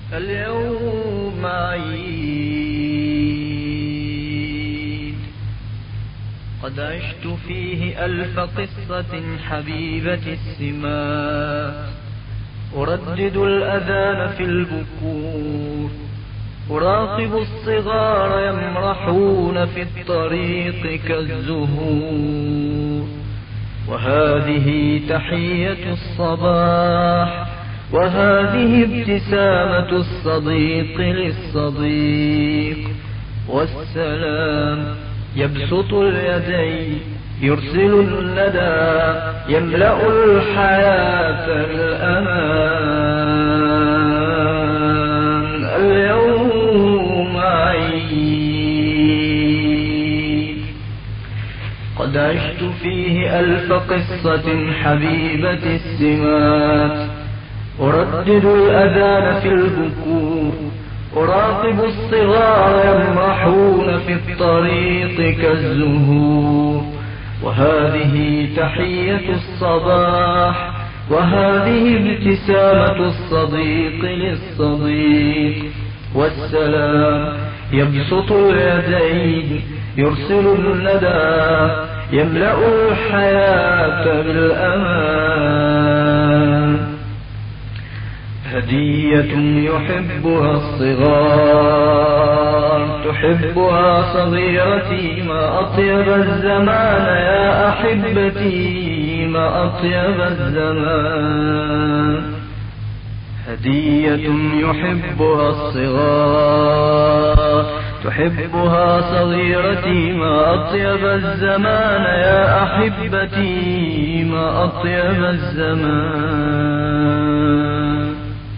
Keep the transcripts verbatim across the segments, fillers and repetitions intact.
اليوم عيد قد عشت فيه ألف قصة حبيبة السماء، أردد الأذان في البكور، أراقب الصغار يمرحون في الطريق كالزهور، وهذه تحية الصباح، وهذه ابتسامة الصديق للصديق، والسلام يبسط اليدين يرسل الندى يملأ الحياة بالأمان. اليوم عيد قد عشت فيه ألف قصة حبيبة السمات، أردد الأذان في البكور، أراقب الصغار يمرحون في الطريق كالزهور، وهذه تحية الصباح، وهذه ابتسامة الصديق للصديق، والسلام يبسط اليدين يرسل الندى يملأ الحياة بالأمان. هدية يحبها الصغار، تحبها صغيرتي، ما أطيب الزمان يا أحبتي، ما أطيب الزمان. هدية يحبها الصغار، تحبها صغيرتي، ما أطيب الزمان يا أحبتي، ما أطيب الزمان.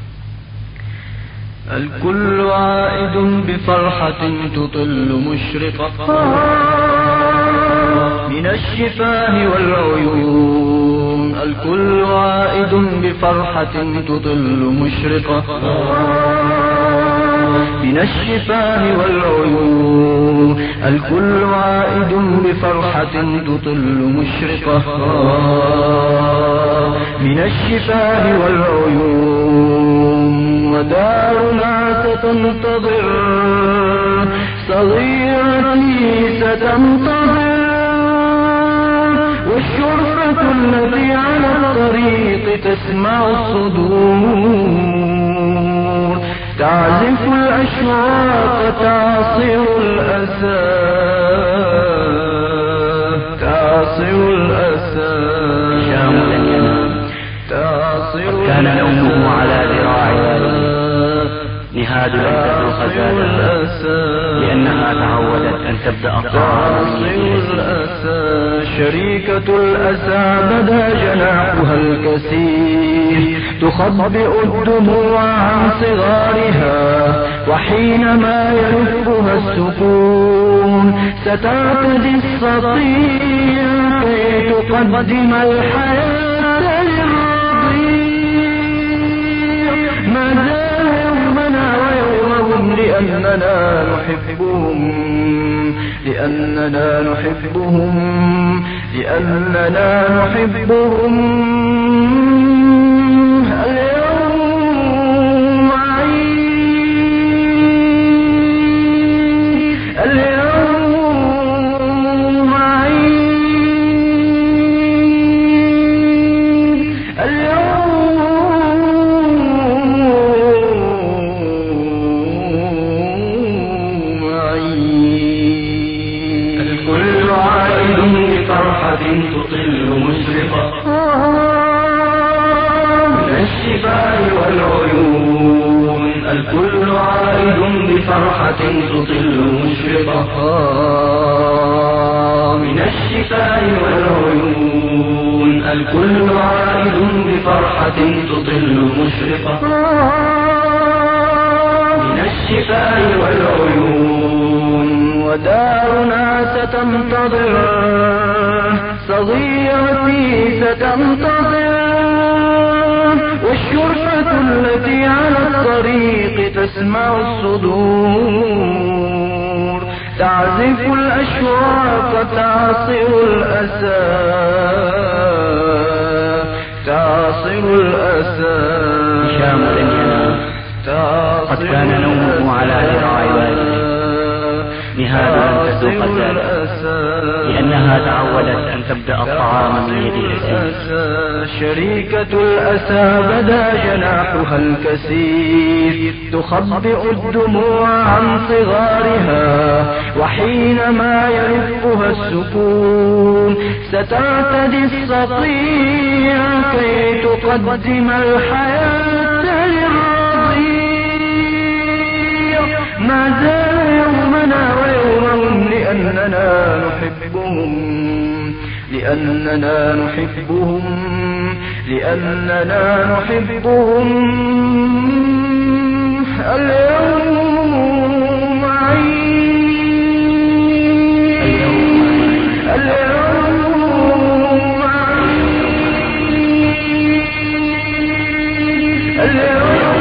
الكل عائد بفرحة تطل مشرقة من الشفاه والعيون، الكل عائد بفرحة تطل مشرقة من الشفاه والعيون، الكل عائد بفرحة تطل مشرقة من الشفاه والعيون، ودارنا ستنتظر صغيرتي ستنتظر، والشرفة التي على الطريق تسمع الصدور، تعزف الأشواق تعصر الأسى، تعصر الأسى. كان نومه على ذراعه، نهاد لم تترك زادها، لأنها تعودت أن تبدأ الأسى. شريكة الأسى بدا جناحها الكثير، تخبئ الدموع عن صغارها، وحينما يلفها السكون ستعتدي السطير كي تقدم الحياة للرضيع. ما زال يومنا ويومهم لأننا نحبهم، لأننا نحبهم، لأننا نحبهم. اليوم عيد، اليوم عيد، اليوم عيد. الكل عائد بفرحة تطل مشرقة من الشفاه والعيون، الكل عائد بفرحة تطل مشرقة من الشفاه والعيون، الكل عائد بفرحة تطل مشرقة من الشفاه والعيون، ودارنا ستنتظر صغيرتي ستنتظر، والشرفة التي على الطريق تسمع الصدور، تعزف الأشواق تعصر الأسى، تعصر الأسى. شامل تعصر قد كان نومه على ذراع والده. نهاد لم تذوق ذلك لأنها تعودت أن تبدأ الطعام من يد الأسير. شريكة الأسى بدا جناحها الكثير تخبئ الدموع عن صغارها، وحينما يرفها السكون ستعتدي السطيع كي تقدم الحياة للرضيع. ما زال يومنا ويومهم لأننا نحبهم لأننا نحبهم لأننا نحبهم اليوم عيد اليوم عيد اليوم